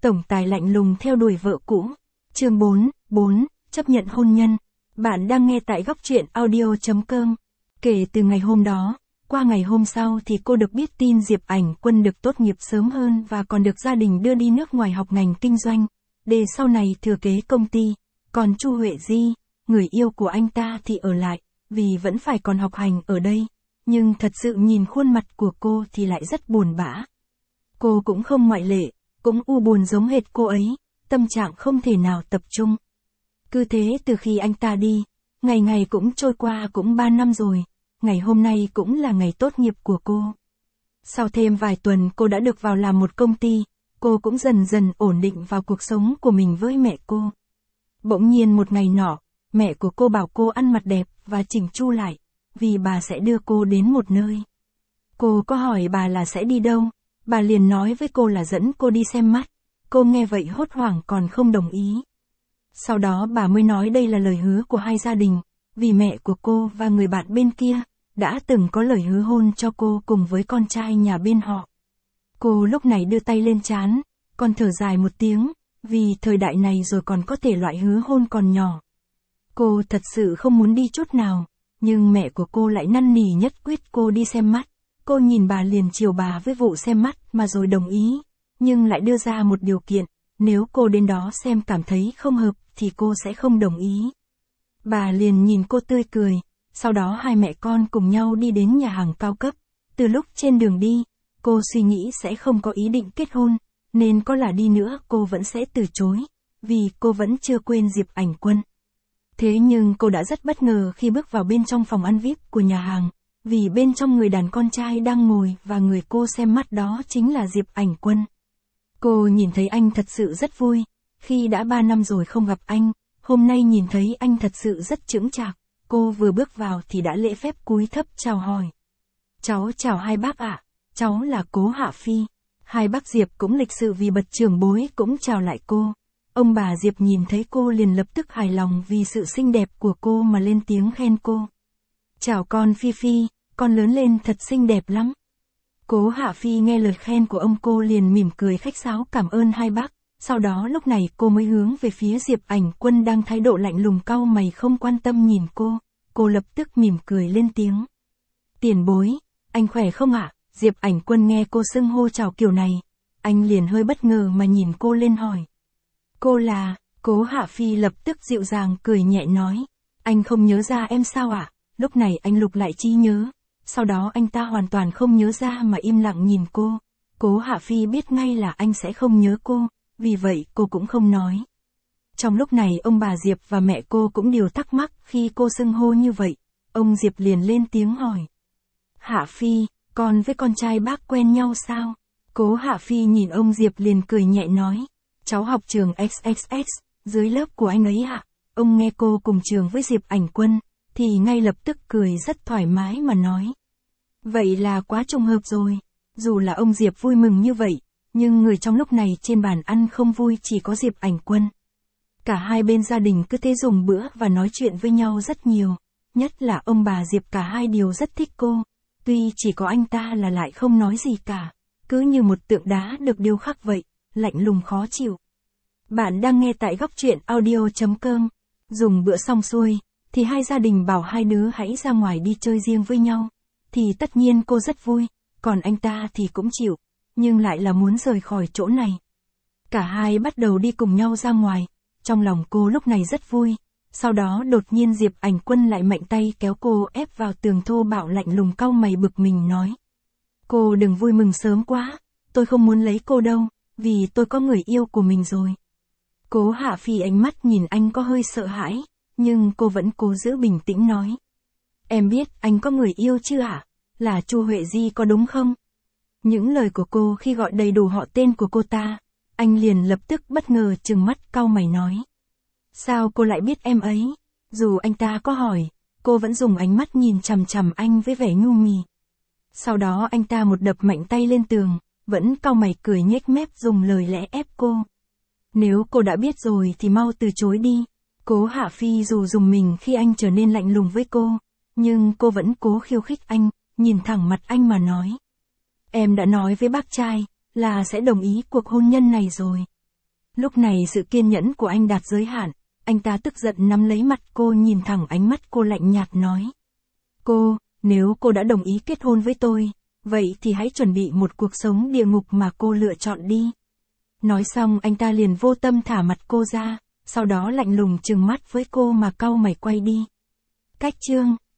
Tổng tài lạnh lùng theo đuổi vợ cũ. Chương 4, chấp nhận hôn nhân. Bạn đang nghe tại góc truyện audio.com. Kể từ ngày hôm đó, qua ngày hôm sau thì cô được biết tin Diệp Ảnh Quân được tốt nghiệp sớm hơn và còn được gia đình đưa đi nước ngoài học ngành kinh doanh, để sau này thừa kế công ty. Còn Chu Huệ Di, người yêu của anh ta thì ở lại, vì vẫn phải còn học hành ở đây. Nhưng thật sự nhìn khuôn mặt của cô thì lại rất buồn bã. Cô cũng không ngoại lệ, cũng u buồn giống hệt cô ấy, tâm trạng không thể nào tập trung. Cứ thế từ khi anh ta đi, ngày ngày cũng trôi qua cũng 3 năm rồi, ngày hôm nay cũng là ngày tốt nghiệp của cô. Sau thêm vài tuần cô đã được vào làm một công ty, cô cũng dần dần ổn định vào cuộc sống của mình với mẹ cô. Bỗng nhiên một ngày nọ, mẹ của cô bảo cô ăn mặc đẹp và chỉnh chu lại, vì bà sẽ đưa cô đến một nơi. Cô có hỏi bà là sẽ đi đâu, bà liền nói với cô là dẫn cô đi xem mắt. Cô nghe vậy hốt hoảng còn không đồng ý. Sau đó bà mới nói đây là lời hứa của hai gia đình, vì mẹ của cô và người bạn bên kia đã từng có lời hứa hôn cho cô cùng với con trai nhà bên họ. Cô lúc này đưa tay lên trán, còn thở dài một tiếng, vì thời đại này rồi còn có thể loại hứa hôn còn nhỏ. Cô thật sự không muốn đi chút nào, nhưng mẹ của cô lại năn nỉ nhất quyết cô đi xem mắt. Cô nhìn bà liền chiều bà với vụ xem mắt mà rồi đồng ý, nhưng lại đưa ra một điều kiện, nếu cô đến đó xem cảm thấy không hợp thì cô sẽ không đồng ý. Bà liền nhìn cô tươi cười, sau đó hai mẹ con cùng nhau đi đến nhà hàng cao cấp. Từ lúc trên đường đi, cô suy nghĩ sẽ không có ý định kết hôn, nên có là đi nữa cô vẫn sẽ từ chối, vì cô vẫn chưa quên Diệp Ảnh Quân. Thế nhưng cô đã rất bất ngờ khi bước vào bên trong phòng ăn VIP của nhà hàng, vì bên trong người đàn con trai đang ngồi và người cô xem mắt đó chính là Diệp Ảnh Quân. Cô nhìn thấy anh thật sự rất vui, khi đã 3 năm rồi không gặp anh, hôm nay nhìn thấy anh thật sự rất chững chạc. Cô vừa bước vào thì đã lễ phép cúi thấp chào hỏi. Cháu chào hai bác ạ, cháu là Cố Hạ Phi. Hai bác Diệp cũng lịch sự vì bậc trưởng bối cũng chào lại cô. Ông bà Diệp nhìn thấy cô liền lập tức hài lòng vì sự xinh đẹp của cô mà lên tiếng khen cô. Chào con Phi Phi, con lớn lên thật xinh đẹp lắm. Cố Hạ Phi nghe lời khen của ông cô liền mỉm cười khách sáo cảm ơn hai bác. Sau đó lúc này cô mới hướng về phía Diệp Ảnh Quân đang thái độ lạnh lùng cau mày không quan tâm nhìn cô. Cô lập tức mỉm cười lên tiếng. Tiền bối, anh khỏe không ạ? Diệp Ảnh Quân nghe cô xưng hô chào kiểu này, anh liền hơi bất ngờ mà nhìn cô lên hỏi. Cô là, Cố Hạ Phi lập tức dịu dàng cười nhẹ nói. Anh không nhớ ra em sao ạ? Lúc này anh lục lại trí nhớ. Sau đó anh ta hoàn toàn không nhớ ra mà im lặng nhìn cô. Cố Hạ Phi biết ngay là anh sẽ không nhớ cô, vì vậy cô cũng không nói. Trong lúc này ông bà Diệp và mẹ cô cũng đều thắc mắc khi cô xưng hô như vậy. Ông Diệp liền lên tiếng hỏi. Hạ Phi, con với con trai bác quen nhau sao? Cố Hạ Phi nhìn ông Diệp liền cười nhẹ nói. Cháu học trường XXX, dưới lớp của anh ấy ạ. Ông nghe cô cùng trường với Diệp Ảnh Quân, thì ngay lập tức cười rất thoải mái mà nói. Vậy là quá trùng hợp rồi. Dù là ông Diệp vui mừng như vậy, nhưng người trong lúc này trên bàn ăn không vui chỉ có Diệp Ảnh Quân. Cả hai bên gia đình cứ thế dùng bữa và nói chuyện với nhau rất nhiều. Nhất là ông bà Diệp cả hai đều rất thích cô. Tuy chỉ có anh ta là lại không nói gì cả. Cứ như một tượng đá được điêu khắc vậy, lạnh lùng khó chịu. Bạn đang nghe tại góc truyện audio.com. Dùng bữa xong xuôi, thì hai gia đình bảo hai đứa hãy ra ngoài đi chơi riêng với nhau. Thì tất nhiên cô rất vui, còn anh ta thì cũng chịu, nhưng lại là muốn rời khỏi chỗ này. Cả hai bắt đầu đi cùng nhau ra ngoài, trong lòng cô lúc này rất vui. Sau đó đột nhiên Diệp Ảnh Quân lại mạnh tay kéo cô ép vào tường thô bạo lạnh lùng cau mày bực mình nói. Cô đừng vui mừng sớm quá, tôi không muốn lấy cô đâu, vì tôi có người yêu của mình rồi. Cố Hạ Phi ánh mắt nhìn anh có hơi sợ hãi, nhưng cô vẫn cố giữ bình tĩnh nói. Em biết anh có người yêu chứ ạ? Là Chu Huệ Di có đúng không? Những lời của cô khi gọi đầy đủ họ tên của cô ta, anh liền lập tức bất ngờ trừng mắt cau mày nói. Sao cô lại biết em ấy? Dù anh ta có hỏi, cô vẫn dùng ánh mắt nhìn chằm chằm anh với vẻ nhu mì. Sau đó anh ta một đập mạnh tay lên tường, vẫn cau mày cười nhếch mép dùng lời lẽ ép cô. Nếu cô đã biết rồi thì mau từ chối đi. Cố Hạ Phi dù dùng mình khi anh trở nên lạnh lùng với cô, nhưng cô vẫn cố khiêu khích anh, nhìn thẳng mặt anh mà nói. Em đã nói với bác trai, là sẽ đồng ý cuộc hôn nhân này rồi. Lúc này sự kiên nhẫn của anh đạt giới hạn, anh ta tức giận nắm lấy mặt cô, nhìn thẳng ánh mắt cô lạnh nhạt nói. Cô, nếu cô đã đồng ý kết hôn với tôi, vậy thì hãy chuẩn bị một cuộc sống địa ngục mà cô lựa chọn đi. Nói xong anh ta liền vô tâm thả mặt cô ra, sau đó lạnh lùng trừng mắt với cô mà cau mày quay đi. Cách chương